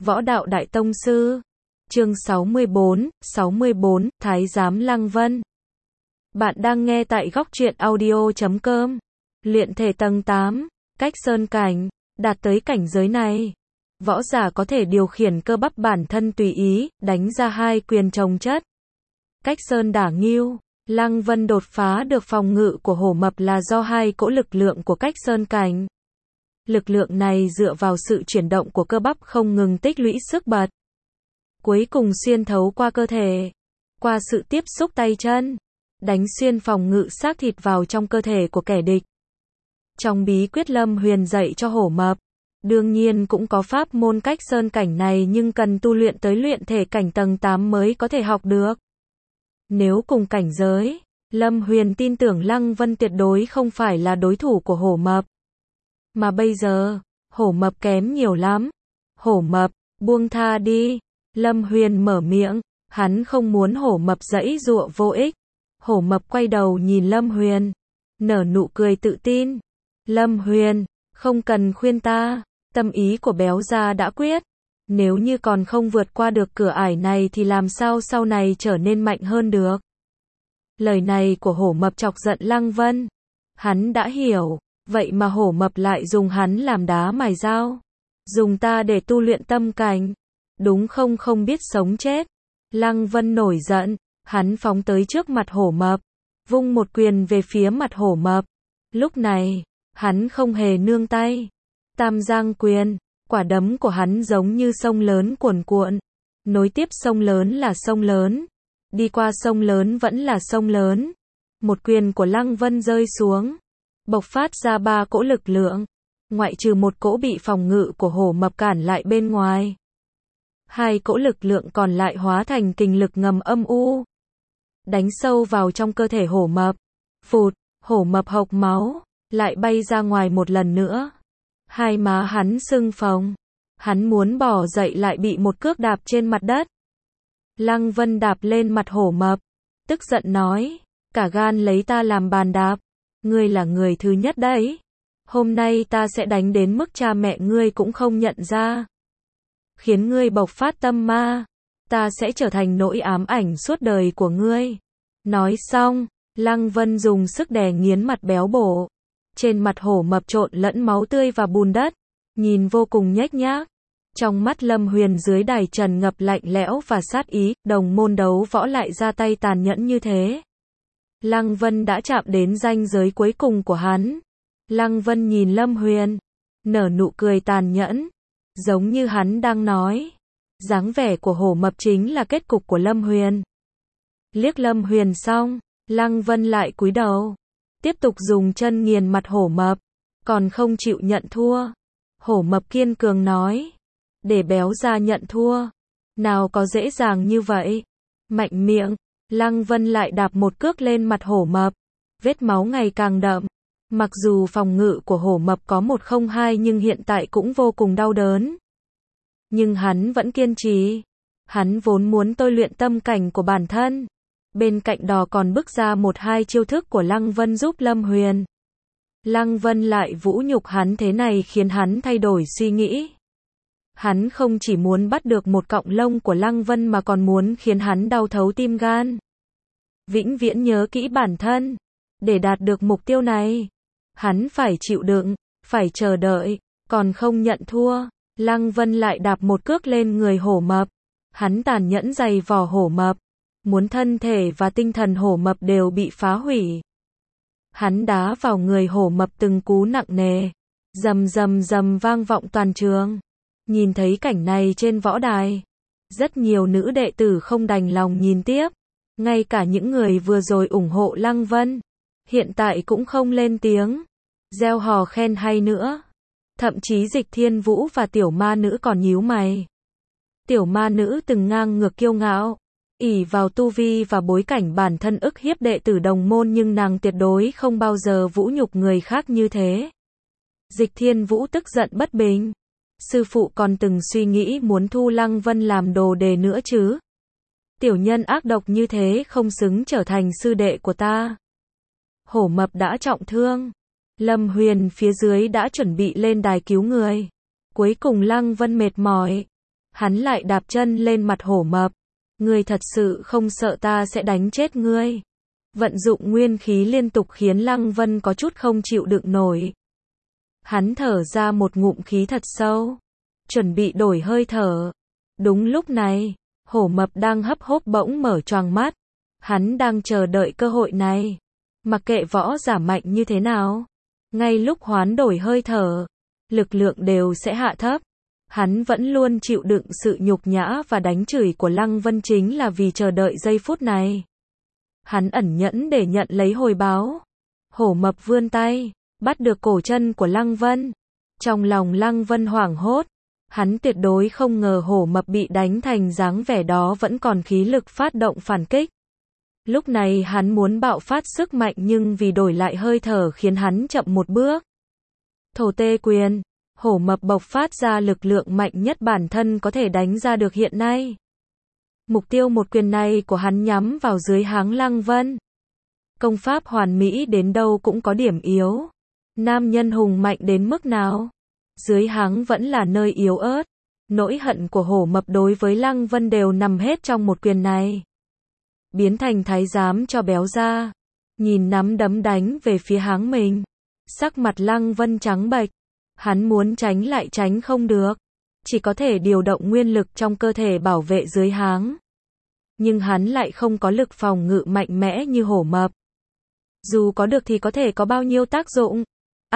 Võ đạo đại tông sư. Chương 64, Thái giám Lăng Vân. Bạn đang nghe tại góc truyện audio.com. Luyện thể tầng 8, cách sơn cảnh, đạt tới cảnh giới này, võ giả có thể điều khiển cơ bắp bản thân tùy ý, đánh ra hai quyền chồng chất. Cách sơn đả nghiêu, Lăng Vân đột phá được phòng ngự của hổ mập là do hai cỗ lực lượng của cách sơn cảnh. Lực lượng này dựa vào sự chuyển động của cơ bắp không ngừng tích lũy sức bật. Cuối cùng xuyên thấu qua cơ thể, qua sự tiếp xúc tay chân, đánh xuyên phòng ngự xác thịt vào trong cơ thể của kẻ địch. Trong bí quyết Lâm Huyền dạy cho hổ mập, đương nhiên cũng có pháp môn cách sơn cảnh này nhưng cần tu luyện tới luyện thể cảnh tầng 8 mới có thể học được. Nếu cùng cảnh giới, Lâm Huyền tin tưởng Lăng Vân tuyệt đối không phải là đối thủ của hổ mập. Mà bây giờ, hổ mập kém nhiều lắm. Hổ mập, buông tha đi. Lâm Huyền mở miệng, hắn không muốn hổ mập giãy giụa vô ích. Hổ mập quay đầu nhìn Lâm Huyền, nở nụ cười tự tin. Lâm Huyền, không cần khuyên ta, tâm ý của béo gia đã quyết. Nếu như còn không vượt qua được cửa ải này thì làm sao sau này trở nên mạnh hơn được. Lời này của hổ mập chọc giận Lăng Vân. Hắn đã hiểu, vậy mà hổ mập lại dùng hắn làm đá mài dao. Dùng ta để tu luyện tâm cảnh. Đúng không biết sống chết. Lăng Vân nổi giận, hắn phóng tới trước mặt hổ mập, vung một quyền về phía mặt hổ mập. Lúc này, hắn không hề nương tay. Tam giang quyền, quả đấm của hắn giống như sông lớn cuồn cuộn. Nối tiếp sông lớn là sông lớn, đi qua sông lớn vẫn là sông lớn. Một quyền của Lăng Vân rơi xuống, bộc phát ra ba cỗ lực lượng, ngoại trừ một cỗ bị phòng ngự của hổ mập cản lại bên ngoài. Hai cỗ lực lượng còn lại hóa thành kình lực ngầm âm u, đánh sâu vào trong cơ thể hổ mập. Phụt, hổ mập hộc máu, lại bay ra ngoài một lần nữa. Hai má hắn sưng phồng, hắn muốn bỏ dậy lại bị một cước đạp trên mặt đất. Lăng Vân đạp lên mặt hổ mập, tức giận nói, cả gan lấy ta làm bàn đạp, ngươi là người thứ nhất đấy. Hôm nay ta sẽ đánh đến mức cha mẹ ngươi cũng không nhận ra. Khiến ngươi bộc phát tâm ma, ta sẽ trở thành nỗi ám ảnh suốt đời của ngươi. Nói xong, Lăng Vân dùng sức đè nghiến mặt béo bổ. Trên mặt hổ mập trộn lẫn máu tươi và bùn đất, nhìn vô cùng nhếch nhác. Trong mắt Lâm Huyền dưới đài trần ngập lạnh lẽo và sát ý, đồng môn đấu võ lại ra tay tàn nhẫn như thế. Lăng Vân đã chạm đến ranh giới cuối cùng của hắn. Lăng Vân nhìn Lâm Huyền, nở nụ cười tàn nhẫn, giống như hắn đang nói, dáng vẻ của hổ mập chính là kết cục của Lâm Huyền. Liếc Lâm Huyền xong, Lăng Vân lại cúi đầu, tiếp tục dùng chân nghiền mặt hổ mập, còn không chịu nhận thua. Hổ mập kiên cường nói, để béo ra nhận thua, nào có dễ dàng như vậy. Mạnh miệng, Lăng Vân lại đạp một cước lên mặt hổ mập, vết máu ngày càng đậm. Mặc dù phòng ngự của hổ mập có 102 nhưng hiện tại cũng vô cùng đau đớn. Nhưng hắn vẫn kiên trì. Hắn vốn muốn tôi luyện tâm cảnh của bản thân. Bên cạnh đó còn bước ra 1-2 chiêu thức của Lăng Vân giúp Lâm Huyền. Lăng Vân lại vũ nhục hắn thế này khiến hắn thay đổi suy nghĩ. Hắn không chỉ muốn bắt được một cọng lông của Lăng Vân mà còn muốn khiến hắn đau thấu tim gan. Vĩnh viễn nhớ kỹ bản thân. Để đạt được mục tiêu này, hắn phải chịu đựng, phải chờ đợi, còn không nhận thua. Lăng Vân lại đạp một cước lên người hổ mập. Hắn tàn nhẫn giày vò hổ mập, muốn thân thể và tinh thần hổ mập đều bị phá hủy. Hắn đá vào người hổ mập từng cú nặng nề, rầm rầm rầm vang vọng toàn trường. Nhìn thấy cảnh này trên võ đài, rất nhiều nữ đệ tử không đành lòng nhìn tiếp. Ngay cả những người vừa rồi ủng hộ Lăng Vân, hiện tại cũng không lên tiếng, reo hò khen hay nữa. Thậm chí Dịch Thiên Vũ và tiểu ma nữ còn nhíu mày. Tiểu ma nữ từng ngang ngược kiêu ngạo, ỷ vào tu vi và bối cảnh bản thân ức hiếp đệ tử đồng môn nhưng nàng tuyệt đối không bao giờ vũ nhục người khác như thế. Dịch Thiên Vũ tức giận bất bình. Sư phụ còn từng suy nghĩ muốn thu Lăng Vân làm đồ đề nữa chứ. Tiểu nhân ác độc như thế không xứng trở thành sư đệ của ta. Hổ mập đã trọng thương. Lâm Huyền phía dưới đã chuẩn bị lên đài cứu người. Cuối cùng Lăng Vân mệt mỏi. Hắn lại đạp chân lên mặt hổ mập. Ngươi thật sự không sợ ta sẽ đánh chết ngươi. Vận dụng nguyên khí liên tục khiến Lăng Vân có chút không chịu đựng nổi. Hắn thở ra một ngụm khí thật sâu, chuẩn bị đổi hơi thở. Đúng lúc này, hổ mập đang hấp hốp bỗng mở choàng mắt. Hắn đang chờ đợi cơ hội này. Mặc kệ võ giả mạnh như thế nào, ngay lúc hoán đổi hơi thở, lực lượng đều sẽ hạ thấp. Hắn vẫn luôn chịu đựng sự nhục nhã và đánh chửi của Lăng Vân chính là vì chờ đợi giây phút này. Hắn ẩn nhẫn để nhận lấy hồi báo. Hổ mập vươn tay, bắt được cổ chân của Lăng Vân. Trong lòng Lăng Vân hoảng hốt. Hắn tuyệt đối không ngờ hổ mập bị đánh thành dáng vẻ đó vẫn còn khí lực phát động phản kích. Lúc này hắn muốn bạo phát sức mạnh nhưng vì đổi lại hơi thở khiến hắn chậm một bước. Thổ tê quyền. Hổ mập bộc phát ra lực lượng mạnh nhất bản thân có thể đánh ra được hiện nay. Mục tiêu một quyền này của hắn nhắm vào dưới háng Lăng Vân. Công pháp hoàn mỹ đến đâu cũng có điểm yếu. Nam nhân hùng mạnh đến mức nào, dưới háng vẫn là nơi yếu ớt. Nỗi hận của hổ mập đối với Lăng Vân đều nằm hết trong một quyền này. Biến thành thái giám cho béo ra. Nhìn nắm đấm đánh về phía háng mình. Sắc mặt Lăng Vân trắng bệch. Hắn muốn tránh lại tránh không được. Chỉ có thể điều động nguyên lực trong cơ thể bảo vệ dưới háng. Nhưng hắn lại không có lực phòng ngự mạnh mẽ như hổ mập. Dù có được thì có thể có bao nhiêu tác dụng.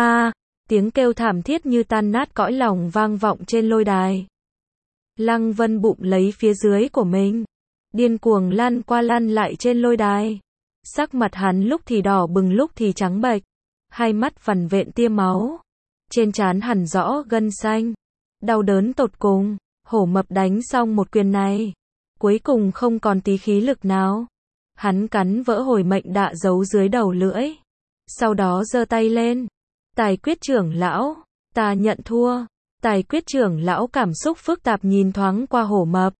Tiếng kêu thảm thiết như tan nát cõi lòng vang vọng trên lôi đài. Lăng Vân bụng lấy phía dưới của mình, điên cuồng lăn qua lăn lại trên lôi đài. Sắc mặt hắn lúc thì đỏ bừng lúc thì trắng bệch, hai mắt vằn vện tia máu. Trên trán hằn rõ gân xanh, đau đớn tột cùng. Hổ mập đánh xong một quyền này, cuối cùng không còn tí khí lực nào. Hắn cắn vỡ hồi mệnh đạ giấu dưới đầu lưỡi. Sau đó giơ tay lên. Tài quyết trưởng lão, ta nhận thua. Tài quyết trưởng lão cảm xúc phức tạp nhìn thoáng qua hổ mập.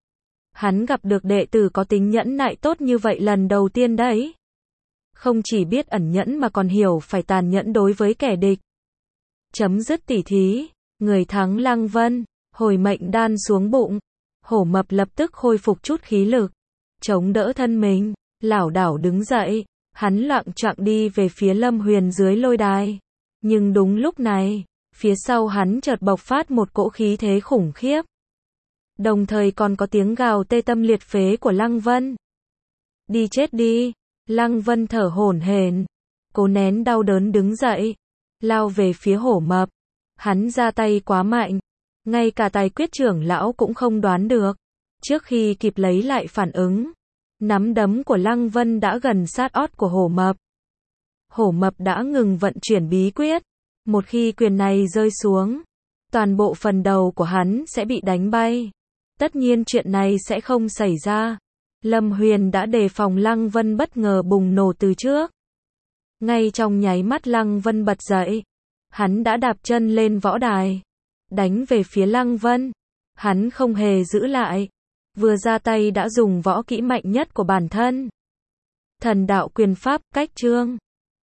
Hắn gặp được đệ tử có tính nhẫn nại tốt như vậy lần đầu tiên đấy. Không chỉ biết ẩn nhẫn mà còn hiểu phải tàn nhẫn đối với kẻ địch. Chấm dứt tỉ thí, người thắng Lăng Vân, hồi mệnh đan xuống bụng. Hổ mập lập tức khôi phục chút khí lực, chống đỡ thân mình, lảo đảo đứng dậy. Hắn loạng choạng đi về phía Lâm Huyền dưới lôi đài. Nhưng đúng lúc này, phía sau hắn chợt bộc phát một cỗ khí thế khủng khiếp. Đồng thời còn có tiếng gào tê tâm liệt phế của Lăng Vân. Đi chết đi. Lăng Vân thở hổn hển, cố nén đau đớn đứng dậy, lao về phía hổ mập. Hắn ra tay quá mạnh, ngay cả tài quyết trưởng lão cũng không đoán được. Trước khi kịp lấy lại phản ứng, nắm đấm của Lăng Vân đã gần sát ót của hổ mập. Hổ mập đã ngừng vận chuyển bí quyết. Một khi quyền này rơi xuống, toàn bộ phần đầu của hắn sẽ bị đánh bay. Tất nhiên chuyện này sẽ không xảy ra. Lâm Huyền đã đề phòng Lăng Vân bất ngờ bùng nổ từ trước. Ngay trong nháy mắt Lăng Vân bật dậy, hắn đã đạp chân lên võ đài, đánh về phía Lăng Vân. Hắn không hề giữ lại, vừa ra tay đã dùng võ kỹ mạnh nhất của bản thân. Thần đạo quyền pháp, cách chương.